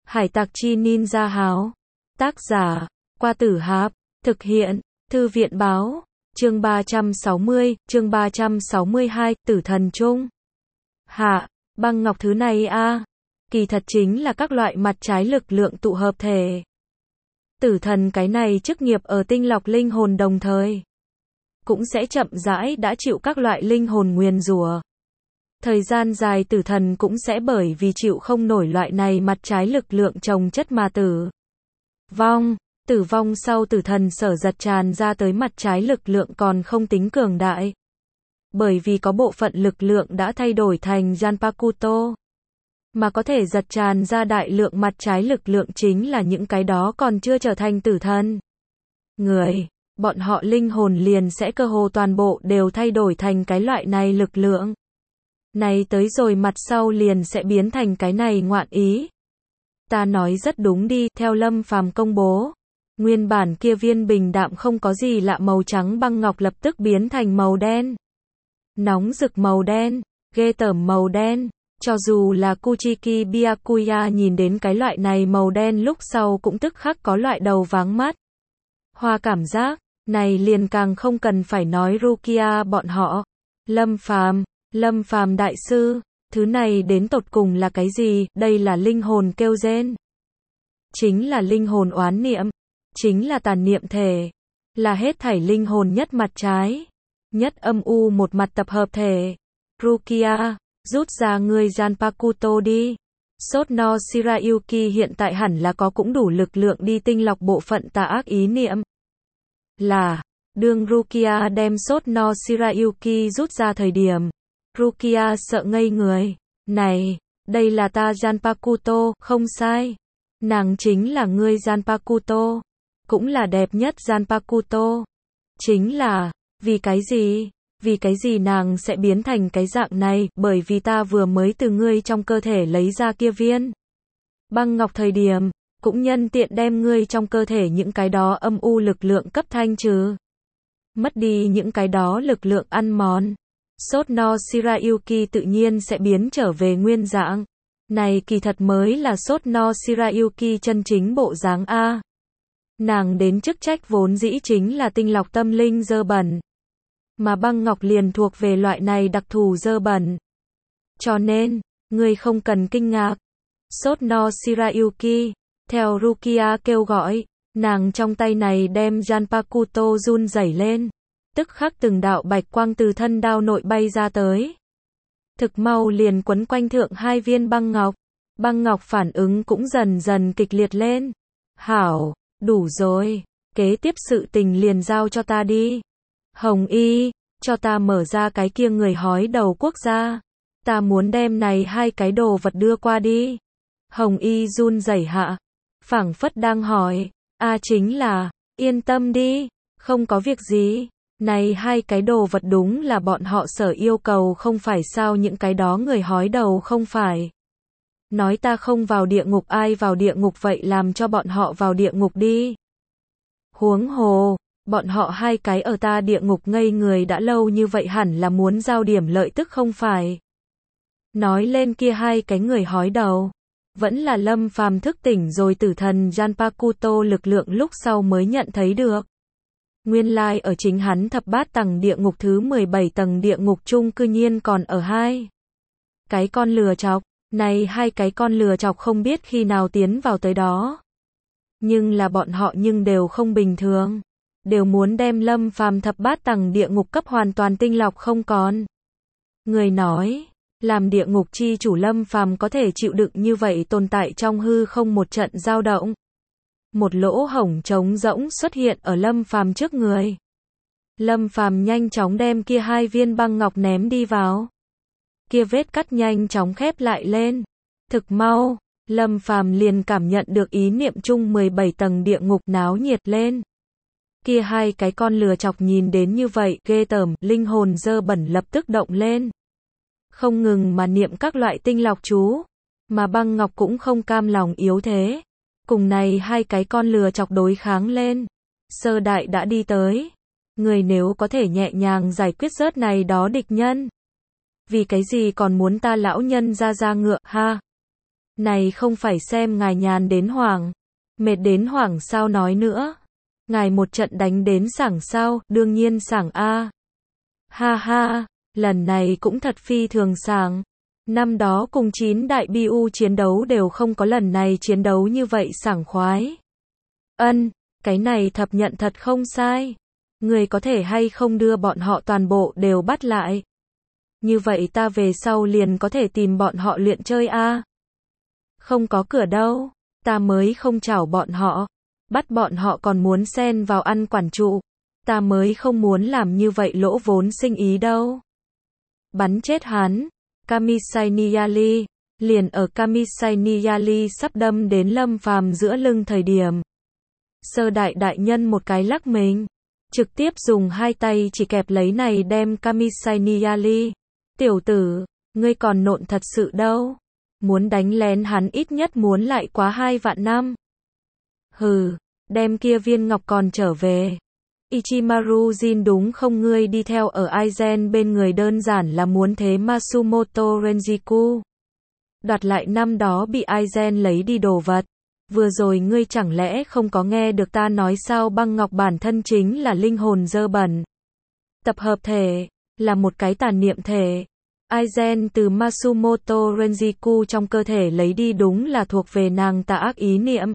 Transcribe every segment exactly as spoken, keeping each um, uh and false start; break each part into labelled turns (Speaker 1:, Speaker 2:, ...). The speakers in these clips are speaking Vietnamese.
Speaker 1: Hải tặc chi ninja háo. Tác giả, Qua Tử Hạp. Thực hiện, Thư viện báo. Chương ba trăm sáu mươi, chương ba trăm sáu mươi hai, Tử thần chung. Hạ, băng ngọc thứ này a, kỳ thật chính là các loại mặt trái lực lượng tụ hợp thể. Tử thần cái này chức nghiệp ở tinh lọc linh hồn đồng thời cũng sẽ chậm rãi đã chịu các loại linh hồn nguyền rủa. Thời gian dài tử thần cũng sẽ bởi vì chịu không nổi loại này mặt trái lực lượng chồng chất mà tử vong. Tử vong sau tử thần sở giật tràn ra tới mặt trái lực lượng còn không tính cường đại. Bởi vì có bộ phận lực lượng đã thay đổi thành Zanpakuto. Mà có thể giật tràn ra đại lượng mặt trái lực lượng chính là những cái đó còn chưa trở thành tử thần. Người, bọn họ linh hồn liền sẽ cơ hồ toàn bộ đều thay đổi thành cái loại này lực lượng. Này tới rồi mặt sau liền sẽ biến thành cái này ngoạn ý. Ta nói rất đúng đi, theo Lâm Phàm công bố. Nguyên bản kia viên bình đạm không có gì lạ màu trắng băng ngọc lập tức biến thành màu đen. Nóng rực màu đen, ghê tởm màu đen. Cho dù là Kuchiki Byakuya nhìn đến cái loại này màu đen lúc sau cũng tức khắc có loại đầu váng mắt. Hoa cảm giác, này liền càng không cần phải nói Rukia bọn họ. Lâm Phàm, Lâm Phàm đại sư, thứ này đến tột cùng là cái gì? Đây là linh hồn kêu rên. Chính là linh hồn oán niệm. Chính là tàn niệm thể. Là hết thảy linh hồn nhất mặt trái. Nhất âm u một mặt tập hợp thể. Rukia, rút ra người Zanpakuto đi. Sốt no Shirayuki hiện tại hẳn là có cũng đủ lực lượng đi tinh lọc bộ phận tà ác ý niệm. Là, đương Rukia đem sốt no Shirayuki rút ra thời điểm. Rukia sợ ngây người. Này, đây là ta Zanpakuto, không sai. Nàng chính là ngươi Zanpakuto. Cũng là đẹp nhất Zanpakuto. Chính là, vì cái gì? Vì cái gì nàng sẽ biến thành cái dạng này? Bởi vì ta vừa mới từ ngươi trong cơ thể lấy ra kia viên băng ngọc thời điểm, cũng nhân tiện đem ngươi trong cơ thể những cái đó âm u lực lượng cấp thanh trừ. Mất đi những cái đó lực lượng ăn mòn. Sốt no Shirayuki tự nhiên sẽ biến trở về nguyên dạng. Này kỳ thật mới là sốt no Shirayuki chân chính bộ dáng A. Nàng đến chức trách vốn dĩ chính là tinh lọc tâm linh dơ bẩn. Mà băng ngọc liền thuộc về loại này đặc thù dơ bẩn. Cho nên, ngươi không cần kinh ngạc. Sốt no Shirayuki, theo Rukia kêu gọi, nàng trong tay này đem Zanpakuto run rẩy lên. Tức khắc từng đạo bạch quang từ thân đao nội bay ra tới. Thực mau liền quấn quanh thượng hai viên băng ngọc. Băng ngọc phản ứng cũng dần dần kịch liệt lên. Hảo, đủ rồi. Kế tiếp sự tình liền giao cho ta đi. Hồng Y, cho ta mở ra cái kia người hói đầu quốc gia. Ta muốn đem này hai cái đồ vật đưa qua đi. Hồng Y run rẩy hạ. Phảng phất đang hỏi. A chính là, yên tâm đi, không có việc gì. Này hai cái đồ vật đúng là bọn họ sở yêu cầu không phải sao, những cái đó người hói đầu không phải. Nói ta không vào địa ngục, ai vào địa ngục vậy, làm cho bọn họ vào địa ngục đi. Huống hồ, bọn họ hai cái ở ta địa ngục ngây người đã lâu như vậy hẳn là muốn giao điểm lợi tức không phải. Nói lên kia hai cái người hói đầu, vẫn là Lâm Phàm thức tỉnh rồi tử thần Zanpakuto lực lượng lúc sau mới nhận thấy được. Nguyên lai like ở chính hắn thập bát tầng địa ngục thứ mười bảy tầng địa ngục chung cư nhiên còn ở hai cái con lừa chọc. Này hai cái con lừa chọc không biết khi nào tiến vào tới đó. Nhưng là bọn họ nhưng đều không bình thường. Đều muốn đem Lâm Phàm thập bát tầng địa ngục cấp hoàn toàn tinh lọc không còn. Người nói, làm địa ngục chi chủ Lâm Phàm có thể chịu đựng như vậy tồn tại trong hư không một trận dao động. Một lỗ hổng trống rỗng xuất hiện ở Lâm Phàm trước người. Lâm Phàm nhanh chóng đem kia hai viên băng ngọc ném đi vào. Kia vết cắt nhanh chóng khép lại lên. Thực mau, Lâm Phàm liền cảm nhận được ý niệm chung mười bảy tầng địa ngục náo nhiệt lên. Kia hai cái con lừa chọc nhìn đến như vậy, ghê tởm, linh hồn dơ bẩn lập tức động lên. Không ngừng mà niệm các loại tinh lọc chú, mà băng ngọc cũng không cam lòng yếu thế. Cùng này hai cái con lừa chọc đối kháng lên. Sơ đại đã đi tới. Người nếu có thể nhẹ nhàng giải quyết rớt này đó địch nhân. Vì cái gì còn muốn ta lão nhân ra ra ngựa, ha? Này không phải xem ngài nhàn đến hoảng, mệt đến hoảng sao nói nữa. Ngài một trận đánh đến sảng sao, đương nhiên sảng a. Ha ha, lần này cũng thật phi thường sảng. Năm đó cùng chín đại bi u chiến đấu đều không có lần này chiến đấu như vậy sảng khoái. Ân, cái này thập nhận thật không sai. Người có thể hay không đưa bọn họ toàn bộ đều bắt lại. Như vậy ta về sau liền có thể tìm bọn họ luyện chơi a. Không có cửa đâu, ta mới không chảo bọn họ. Bắt bọn họ còn muốn xen vào ăn quản trụ. Ta mới không muốn làm như vậy lỗ vốn sinh ý đâu. Bắn chết hắn. Kamisai Niyali, liền ở Kamisai Niyali sắp đâm đến Lâm Phàm giữa lưng thời điểm. Sơ đại đại nhân một cái lắc mình, trực tiếp dùng hai tay chỉ kẹp lấy này đem Kamisai Niyali. Tiểu tử, ngươi còn nộn thật sự đâu. Muốn đánh lén hắn ít nhất muốn lại quá hai vạn năm. Hừ, đem kia viên ngọc còn trở về. Ichimaru Jin đúng không, ngươi đi theo ở Aizen bên người đơn giản là muốn thế Masumoto Renjiku. Đoạt lại năm đó bị Aizen lấy đi đồ vật. Vừa rồi ngươi chẳng lẽ không có nghe được ta nói sao, băng ngọc bản thân chính là linh hồn dơ bẩn. Tập hợp thể, là một cái tàn niệm thể. Aizen từ Masumoto Renjiku trong cơ thể lấy đi đúng là thuộc về nàng tà ác ý niệm.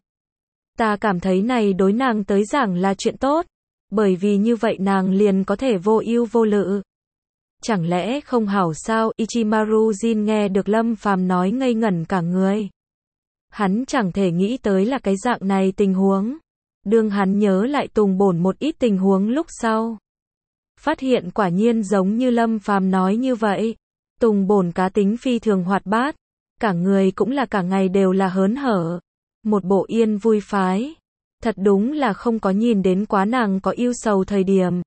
Speaker 1: Ta cảm thấy này đối nàng tới giảng là chuyện tốt. Bởi vì như vậy nàng liền có thể vô ưu vô lự. Chẳng lẽ không hảo sao? Ichimaru Jin nghe được Lâm Phàm nói ngây ngẩn cả người. Hắn chẳng thể nghĩ tới là cái dạng này tình huống. Đương hắn nhớ lại Tùng Bổn một ít tình huống lúc sau. Phát hiện quả nhiên giống như Lâm Phàm nói như vậy. Tùng Bổn cá tính phi thường hoạt bát. Cả người cũng là cả ngày đều là hớn hở. Một bộ yên vui phái. Thật đúng là không có nhìn đến quá nàng có ưu sầu thời điểm.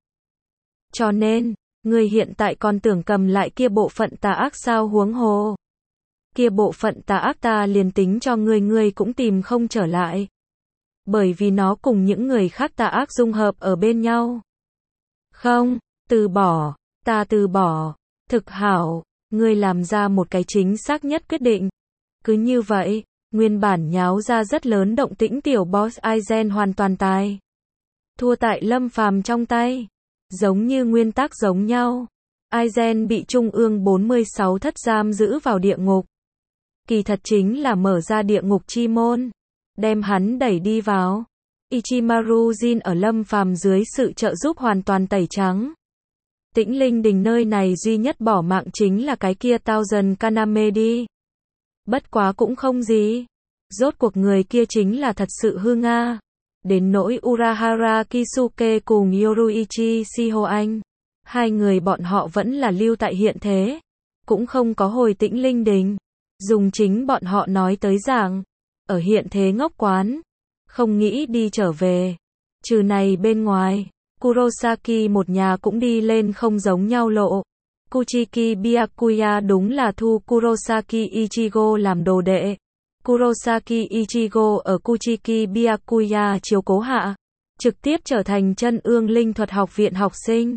Speaker 1: Cho nên, ngươi hiện tại còn tưởng cầm lại kia bộ phận tà ác sao, huống hồ. Kia bộ phận tà ác ta liền tính cho ngươi ngươi cũng tìm không trở lại. Bởi vì nó cùng những người khác tà ác dung hợp ở bên nhau. Không, từ bỏ, ta từ bỏ, thực hảo, ngươi làm ra một cái chính xác nhất quyết định. Cứ như vậy. Nguyên bản nháo ra rất lớn động tĩnh tiểu boss Aizen hoàn toàn tài. Thua tại Lâm Phàm trong tay. Giống như nguyên tắc giống nhau. Aizen bị Trung ương bốn mươi sáu thất giam giữ vào địa ngục. Kỳ thật chính là mở ra địa ngục chi môn. Đem hắn đẩy đi vào. Ichimaru Jin ở Lâm Phàm dưới sự trợ giúp hoàn toàn tẩy trắng. Tĩnh Linh Đình nơi này duy nhất bỏ mạng chính là cái kia Thousand Kaname đi. Bất quá cũng không gì. Rốt cuộc người kia chính là thật sự hư Nga. Đến nỗi Urahara Kisuke cùng Yoruichi Shihoan. Hai người bọn họ vẫn là lưu tại hiện thế. Cũng không có hồi Tĩnh Linh Đình. Dùng chính bọn họ nói tới giảng. Ở hiện thế ngốc quán. Không nghĩ đi trở về. Trừ này bên ngoài. Kurosaki một nhà cũng đi lên không giống nhau lộ. Kuchiki Byakuya đúng là thu Kurosaki Ichigo làm đồ đệ. Kurosaki Ichigo ở Kuchiki Byakuya chiếu cố hạ, trực tiếp trở thành chân ương linh thuật học viện học sinh.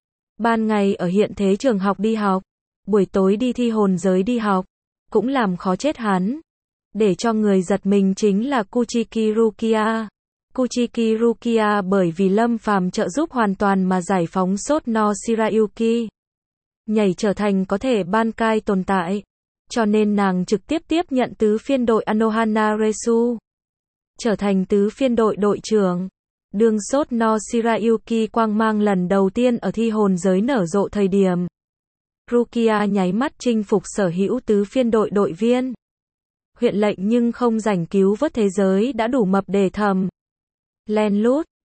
Speaker 1: Ban ngày ở hiện thế trường học đi học, buổi tối đi thi hồn giới đi học, cũng làm khó chết hắn. Để cho người giật mình chính là Kuchiki Rukia. Kuchiki Rukia bởi vì Lâm Phàm trợ giúp hoàn toàn mà giải phóng Sốt no Shirayuki. Nhảy trở thành có thể ban cai tồn tại. Cho nên nàng trực tiếp tiếp nhận tứ phiên đội Anohana Resu. Trở thành tứ phiên đội đội trưởng. Đương Sốt no Shirayuki quang mang lần đầu tiên ở thi hồn giới nở rộ thời điểm. Rukia nháy mắt chinh phục sở hữu tứ phiên đội đội viên. Huyện lệnh nhưng không rảnh cứu vớt thế giới đã đủ mập để thầm. Len lút,